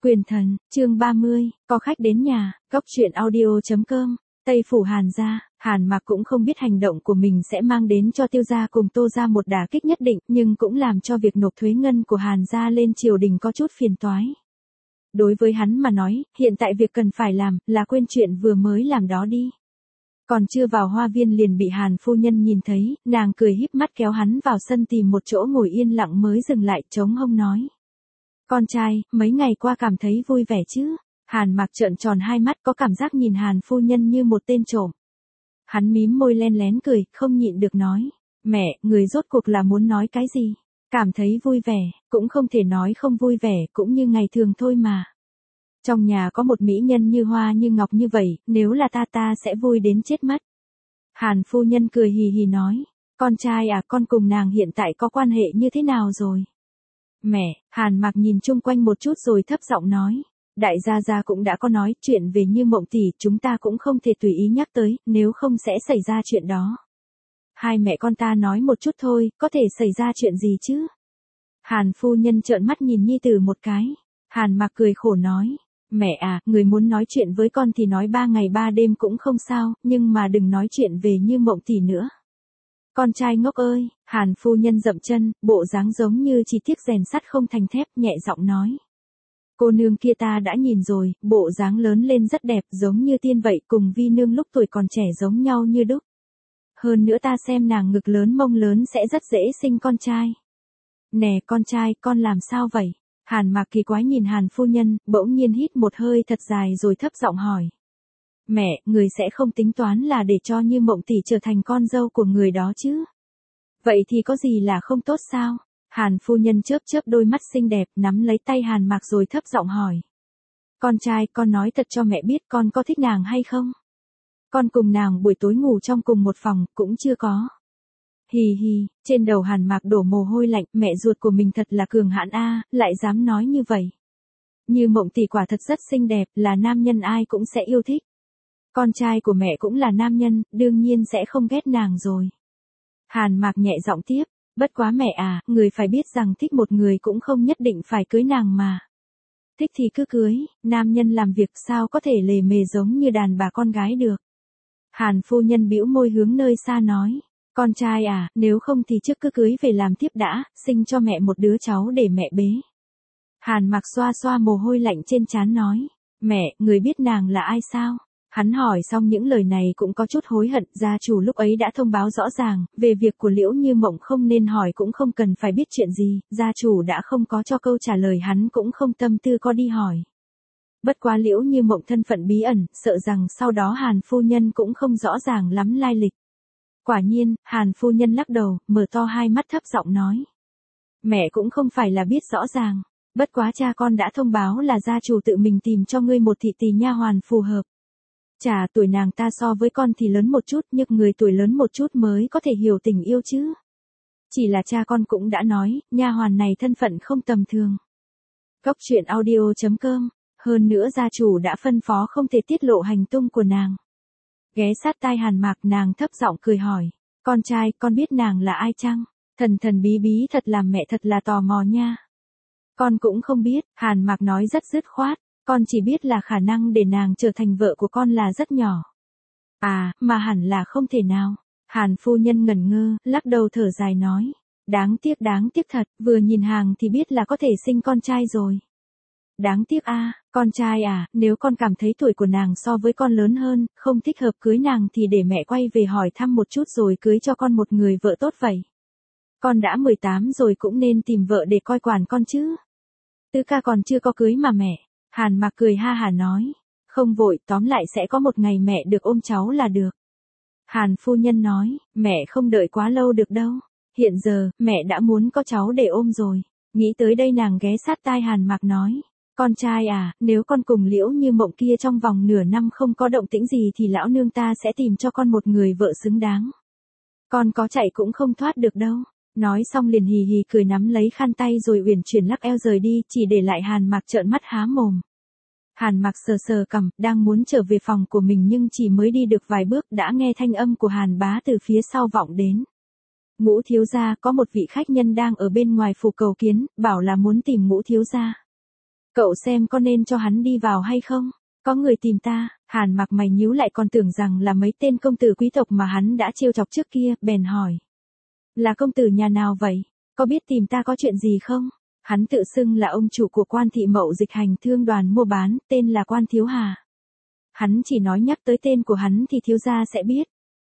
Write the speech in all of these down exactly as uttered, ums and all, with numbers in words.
Quyền thần, chương ba mươi, có khách đến nhà, góc truyện audio.com, Tây Phủ Hàn gia. Hàn Mặc cũng không biết hành động của mình sẽ mang đến cho Tiêu gia cùng Tô gia một đả kích nhất định, nhưng cũng làm cho việc nộp thuế ngân của Hàn gia lên triều đình có chút phiền toái. Đối với hắn mà nói, hiện tại việc cần phải làm, là quên chuyện vừa mới làm đó đi. Còn chưa vào hoa viên liền bị Hàn phu nhân nhìn thấy, nàng cười híp mắt kéo hắn vào sân tìm một chỗ ngồi yên lặng mới dừng lại, chống hông nói. Con trai, mấy ngày qua cảm thấy vui vẻ chứ? Hàn Mặc trợn tròn hai mắt, có cảm giác nhìn Hàn phu nhân như một tên trộm. Hắn mím môi len lén cười, không nhịn được nói. Mẹ, người rốt cuộc là muốn nói cái gì? Cảm thấy vui vẻ, cũng không thể nói không vui vẻ, cũng như ngày thường thôi mà. Trong nhà có một mỹ nhân như hoa như ngọc như vậy, nếu là ta ta sẽ vui đến chết mất. Hàn phu nhân cười hì hì nói. Con trai à, con cùng nàng hiện tại có quan hệ như thế nào rồi? Mẹ, Hàn Mặc nhìn chung quanh một chút rồi thấp giọng nói. Đại gia gia cũng đã có nói chuyện về Như Mộng tỷ, chúng ta cũng không thể tùy ý nhắc tới, nếu không sẽ xảy ra chuyện đó. Hai mẹ con ta nói một chút thôi, có thể xảy ra chuyện gì chứ? Hàn phu nhân trợn mắt nhìn nhi tử một cái. Hàn Mặc cười khổ nói. Mẹ à, người muốn nói chuyện với con thì nói ba ngày ba đêm cũng không sao, nhưng mà đừng nói chuyện về Như Mộng tỷ nữa. Con trai ngốc ơi, Hàn phu nhân dậm chân, bộ dáng giống như chỉ tiếc rèn sắt không thành thép, nhẹ giọng nói. Cô nương kia ta đã nhìn rồi, bộ dáng lớn lên rất đẹp, giống như tiên vậy, cùng Vi nương lúc tuổi còn trẻ giống nhau như đúc. Hơn nữa ta xem nàng ngực lớn mông lớn sẽ rất dễ sinh con trai. Nè con trai, con làm sao vậy? Hàn Mặc kỳ quái nhìn Hàn phu nhân, bỗng nhiên hít một hơi thật dài rồi thấp giọng hỏi. Mẹ, người sẽ không tính toán là để cho Như Mộng tỷ trở thành con dâu của người đó chứ? Vậy thì có gì là không tốt sao? Hàn phu nhân chớp chớp đôi mắt xinh đẹp, nắm lấy tay Hàn Mặc rồi thấp giọng hỏi. Con trai, con nói thật cho mẹ biết con có thích nàng hay không? Con cùng nàng buổi tối ngủ trong cùng một phòng, cũng chưa có. Hì hì, trên đầu Hàn Mặc đổ mồ hôi lạnh, mẹ ruột của mình thật là cường hãn a, lại dám nói như vậy. Như Mộng tỷ quả thật rất xinh đẹp, là nam nhân ai cũng sẽ yêu thích. Con trai của mẹ cũng là nam nhân, đương nhiên sẽ không ghét nàng rồi. Hàn Mặc nhẹ giọng tiếp, bất quá mẹ à, người phải biết rằng thích một người cũng không nhất định phải cưới nàng mà. Thích thì cứ cưới, nam nhân làm việc sao có thể lề mề giống như đàn bà con gái được. Hàn phu nhân bĩu môi hướng nơi xa nói, con trai à, nếu không thì trước cứ cưới về làm tiếp đã, sinh cho mẹ một đứa cháu để mẹ bế. Hàn Mặc xoa xoa mồ hôi lạnh trên trán nói, mẹ, người biết nàng là ai sao? Hắn hỏi xong những lời này cũng có chút hối hận, gia chủ lúc ấy đã thông báo rõ ràng, về việc của Liễu Như Mộng không nên hỏi cũng không cần phải biết chuyện gì, gia chủ đã không có cho câu trả lời, hắn cũng không tâm tư có đi hỏi. Bất quá Liễu Như Mộng thân phận bí ẩn, sợ rằng sau đó Hàn phu nhân cũng không rõ ràng lắm lai lịch. Quả nhiên, Hàn phu nhân lắc đầu, mở to hai mắt thấp giọng nói. Mẹ cũng không phải là biết rõ ràng, bất quá cha con đã thông báo là gia chủ tự mình tìm cho ngươi một thị tỳ nha hoàn phù hợp. Chà, tuổi nàng ta so với con thì lớn một chút, nhưng người tuổi lớn một chút mới có thể hiểu tình yêu chứ. Chỉ là cha con cũng đã nói, nha hoàn này thân phận không tầm thường. Góc truyện audio.com, hơn nữa gia chủ đã phân phó không thể tiết lộ hành tung của nàng. Ghé sát tai Hàn Mặc, nàng thấp giọng cười hỏi, con trai, con biết nàng là ai chăng? Thần thần bí bí thật làm mẹ thật là tò mò nha. Con cũng không biết, Hàn Mặc nói rất dứt khoát. Con chỉ biết là khả năng để nàng trở thành vợ của con là rất nhỏ. À, mà hẳn là không thể nào. Hàn phu nhân ngẩn ngơ, lắc đầu thở dài nói. Đáng tiếc đáng tiếc thật, vừa nhìn hàng thì biết là có thể sinh con trai rồi. Đáng tiếc a, à, con trai à, nếu con cảm thấy tuổi của nàng so với con lớn hơn, không thích hợp cưới nàng thì để mẹ quay về hỏi thăm một chút rồi cưới cho con một người vợ tốt vậy. Con đã mười tám rồi cũng nên tìm vợ để coi quản con chứ. Tứ ca còn chưa có cưới mà mẹ. Hàn Mặc cười ha hả nói, không vội, tóm lại sẽ có một ngày mẹ được ôm cháu là được. Hàn phu nhân nói, mẹ không đợi quá lâu được đâu, hiện giờ, mẹ đã muốn có cháu để ôm rồi. Nghĩ tới đây nàng ghé sát tai Hàn Mặc nói, con trai à, nếu con cùng Liễu Như Mộng kia trong vòng nửa năm không có động tĩnh gì thì lão nương ta sẽ tìm cho con một người vợ xứng đáng. Con có chạy cũng không thoát được đâu. Nói xong liền hì hì cười nắm lấy khăn tay rồi uyển chuyển lắc eo rời đi, chỉ để lại Hàn Mặc trợn mắt há mồm. Hàn Mặc sờ sờ cằm, đang muốn trở về phòng của mình nhưng chỉ mới đi được vài bước đã nghe thanh âm của Hàn bá từ phía sau vọng đến. Ngũ thiếu gia, có một vị khách nhân đang ở bên ngoài phủ cầu kiến, bảo là muốn tìm Ngũ thiếu gia. Cậu xem có nên cho hắn đi vào hay không? Có người tìm ta. Hàn Mặc mày nhíu lại, còn tưởng rằng là mấy tên công tử quý tộc mà hắn đã trêu chọc trước kia, bèn hỏi. Là công tử nhà nào vậy? Có biết tìm ta có chuyện gì không? Hắn tự xưng là ông chủ của Quan thị mậu dịch hành thương đoàn mua bán, tên là Quan Thiếu Hà. Hắn chỉ nói nhắc tới tên của hắn thì thiếu gia sẽ biết.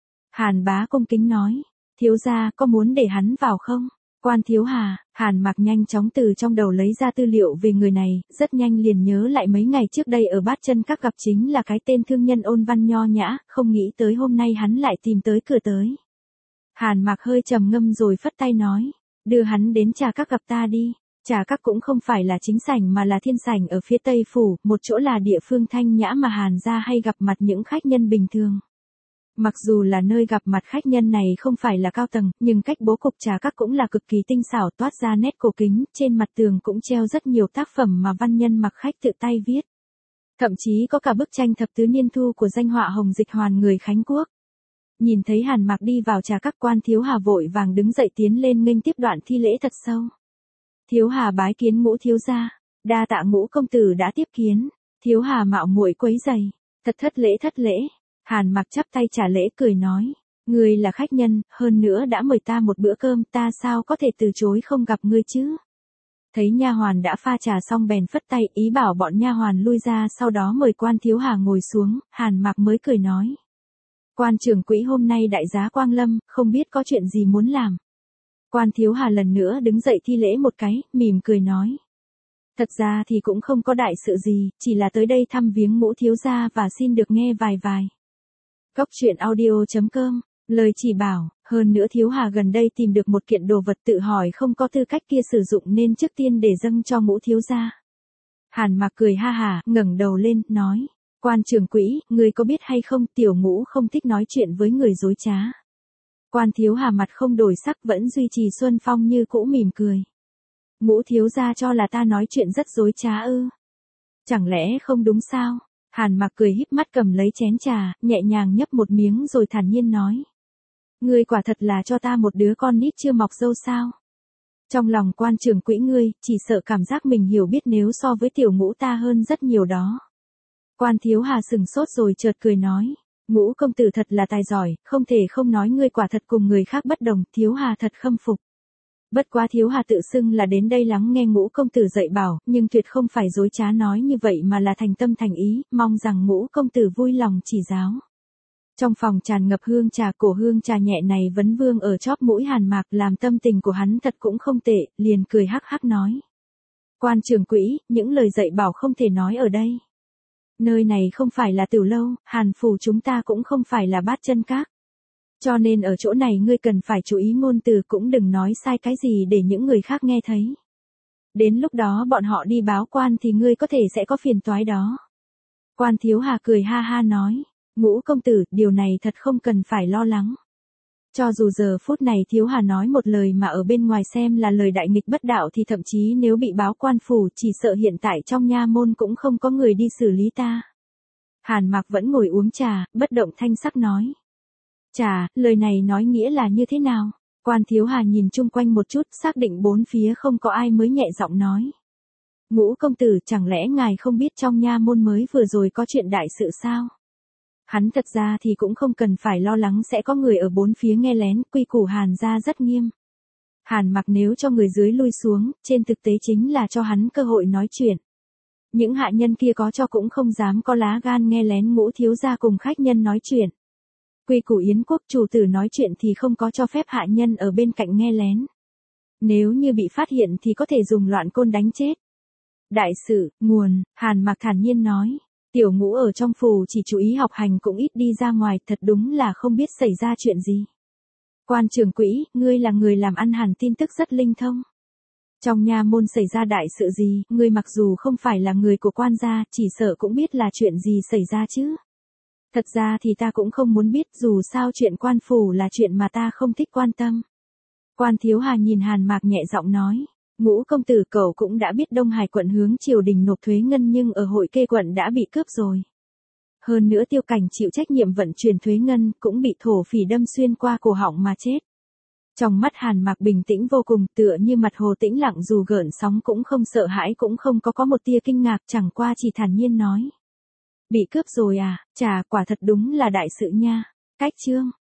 Hàn Bá cung kính nói. Thiếu gia có muốn để hắn vào không? Quan Thiếu Hà. Hàn Mặc nhanh chóng từ trong đầu lấy ra tư liệu về người này, rất nhanh liền nhớ lại mấy ngày trước đây ở Bát Chân Các gặp chính là cái tên thương nhân ôn văn nho nhã, không nghĩ tới hôm nay hắn lại tìm tới cửa tới. Hàn Mặc hơi trầm ngâm rồi phất tay nói. Đưa hắn đến Trà Các gặp ta đi. Trà Các cũng không phải là chính sảnh mà là thiên sảnh ở phía Tây Phủ, một chỗ là địa phương thanh nhã mà Hàn gia hay gặp mặt những khách nhân bình thường. Mặc dù là nơi gặp mặt khách nhân này không phải là cao tầng, nhưng cách bố cục Trà Các cũng là cực kỳ tinh xảo, toát ra nét cổ kính, trên mặt tường cũng treo rất nhiều tác phẩm mà văn nhân mặc khách tự tay viết. Thậm chí có cả bức tranh thập tứ niên thu của danh họa Hồng Dịch Hoàn người Khánh Quốc. Nhìn thấy Hàn Mặc đi vào Trà Các, Quan Thiếu Hà vội vàng đứng dậy tiến lên nghênh tiếp, đoạn thi lễ thật sâu. Thiếu Hà bái kiến Ngũ thiếu gia. Đa tạ Ngũ công tử đã tiếp kiến. Thiếu Hà mạo muội quấy rầy. Thật thất lễ thất lễ. Hàn Mặc chắp tay trả lễ cười nói. Ngươi là khách nhân, hơn nữa đã mời ta một bữa cơm, ta sao có thể từ chối không gặp ngươi chứ? Thấy nha hoàn đã pha trà xong bèn phất tay ý bảo bọn nha hoàn lui ra, sau đó mời Quan Thiếu Hà ngồi xuống, Hàn Mặc mới cười nói. Quan trưởng quỹ hôm nay đại giá quang lâm, không biết có chuyện gì muốn làm. Quan Thiếu Hà lần nữa đứng dậy thi lễ một cái, mỉm cười nói. Thật ra thì cũng không có đại sự gì, chỉ là tới đây thăm viếng Ngũ thiếu gia và xin được nghe vài vài. Cốc truyện audio chấm com, lời chỉ bảo, hơn nữa Thiếu Hà gần đây tìm được một kiện đồ vật tự hỏi không có tư cách kia sử dụng nên trước tiên để dâng cho Ngũ thiếu gia. Hàn Mặc cười ha hả, ngẩng đầu lên, nói. Quan trưởng quỹ, người có biết hay không, tiểu Ngũ không thích nói chuyện với người dối trá. Quan Thiếu Hà mặt không đổi sắc, vẫn duy trì xuân phong như cũ, mỉm cười. Ngũ thiếu gia cho là ta nói chuyện rất dối trá ư? Chẳng lẽ không đúng sao? Hàn Mặc cười híp mắt cầm lấy chén trà, nhẹ nhàng nhấp một miếng rồi thản nhiên nói. Ngươi quả thật là cho ta một đứa con nít chưa mọc râu sao? Trong lòng quan trưởng quỹ ngươi, chỉ sợ cảm giác mình hiểu biết nếu so với tiểu Ngũ ta hơn rất nhiều đó. Quan Thiếu Hà sừng sốt rồi chợt cười nói. Ngũ công tử thật là tài giỏi, không thể không nói ngươi quả thật cùng người khác bất đồng, Thiếu Hà thật khâm phục. Bất quá Thiếu Hà tự xưng là đến đây lắng nghe Ngũ công tử dạy bảo, nhưng tuyệt không phải dối trá nói như vậy mà là thành tâm thành ý, mong rằng Ngũ công tử vui lòng chỉ giáo. Trong phòng tràn ngập hương trà, cổ hương trà nhẹ này vấn vương ở chóp mũi Hàn Mặc, làm tâm tình của hắn thật cũng không tệ, liền cười hắc hắc nói. Quan trưởng quỹ, những lời dạy bảo không thể nói ở đây. Nơi này không phải là Tiểu lâu, Hàn phủ chúng ta cũng không phải là Bát Chân Các. Cho nên ở chỗ này ngươi cần phải chú ý ngôn từ, cũng đừng nói sai cái gì để những người khác nghe thấy. Đến lúc đó bọn họ đi báo quan thì ngươi có thể sẽ có phiền toái đó. Quan Thiếu Hà cười ha ha nói. Ngũ công tử, điều này thật không cần phải lo lắng. Cho dù giờ phút này Thiếu Hà nói một lời mà ở bên ngoài xem là lời đại nghịch bất đạo thì thậm chí nếu bị báo quan phủ chỉ sợ hiện tại trong nha môn cũng không có người đi xử lý ta. Hàn Mặc vẫn ngồi uống trà, bất động thanh sắc nói. Trà, lời này nói nghĩa là như thế nào? Quan Thiếu Hà nhìn chung quanh một chút, xác định bốn phía không có ai mới nhẹ giọng nói. Ngũ công tử, chẳng lẽ ngài không biết trong nha môn mới vừa rồi có chuyện đại sự sao? Hắn thật ra thì cũng không cần phải lo lắng sẽ có người ở bốn phía nghe lén, quy củ Hàn gia rất nghiêm. Hàn Mặc nếu cho người dưới lui xuống, trên thực tế chính là cho hắn cơ hội nói chuyện. Những hạ nhân kia có cho cũng không dám có lá gan nghe lén Ngũ thiếu gia cùng khách nhân nói chuyện. Quy củ Yến quốc, chủ tử nói chuyện thì không có cho phép hạ nhân ở bên cạnh nghe lén. Nếu như bị phát hiện thì có thể dùng loạn côn đánh chết. Đại sự, nguồn, Hàn Mặc thản nhiên nói. Tiểu Ngũ ở trong phủ chỉ chú ý học hành cũng ít đi ra ngoài, thật đúng là không biết xảy ra chuyện gì. Quan trưởng quỹ, ngươi là người làm ăn hẳn tin tức rất linh thông. Trong nha môn xảy ra đại sự gì, ngươi mặc dù không phải là người của quan gia, chỉ sợ cũng biết là chuyện gì xảy ra chứ. Thật ra thì ta cũng không muốn biết, dù sao chuyện quan phủ là chuyện mà ta không thích quan tâm. Quan Thiếu Hà nhìn Hàn Mặc nhẹ giọng nói. Ngũ công tử, cậu cũng đã biết Đông Hải quận hướng triều đình nộp thuế ngân nhưng ở Hội Kê quận đã bị cướp rồi. Hơn nữa Tiêu Cảnh chịu trách nhiệm vận chuyển thuế ngân cũng bị thổ phỉ đâm xuyên qua cổ họng mà chết. Trong mắt Hàn Mạc bình tĩnh vô cùng, tựa như mặt hồ tĩnh lặng dù gợn sóng cũng không sợ hãi cũng không có có một tia kinh ngạc, chẳng qua chỉ thản nhiên nói. Bị cướp rồi à, chà quả thật đúng là đại sự nha. Cách chương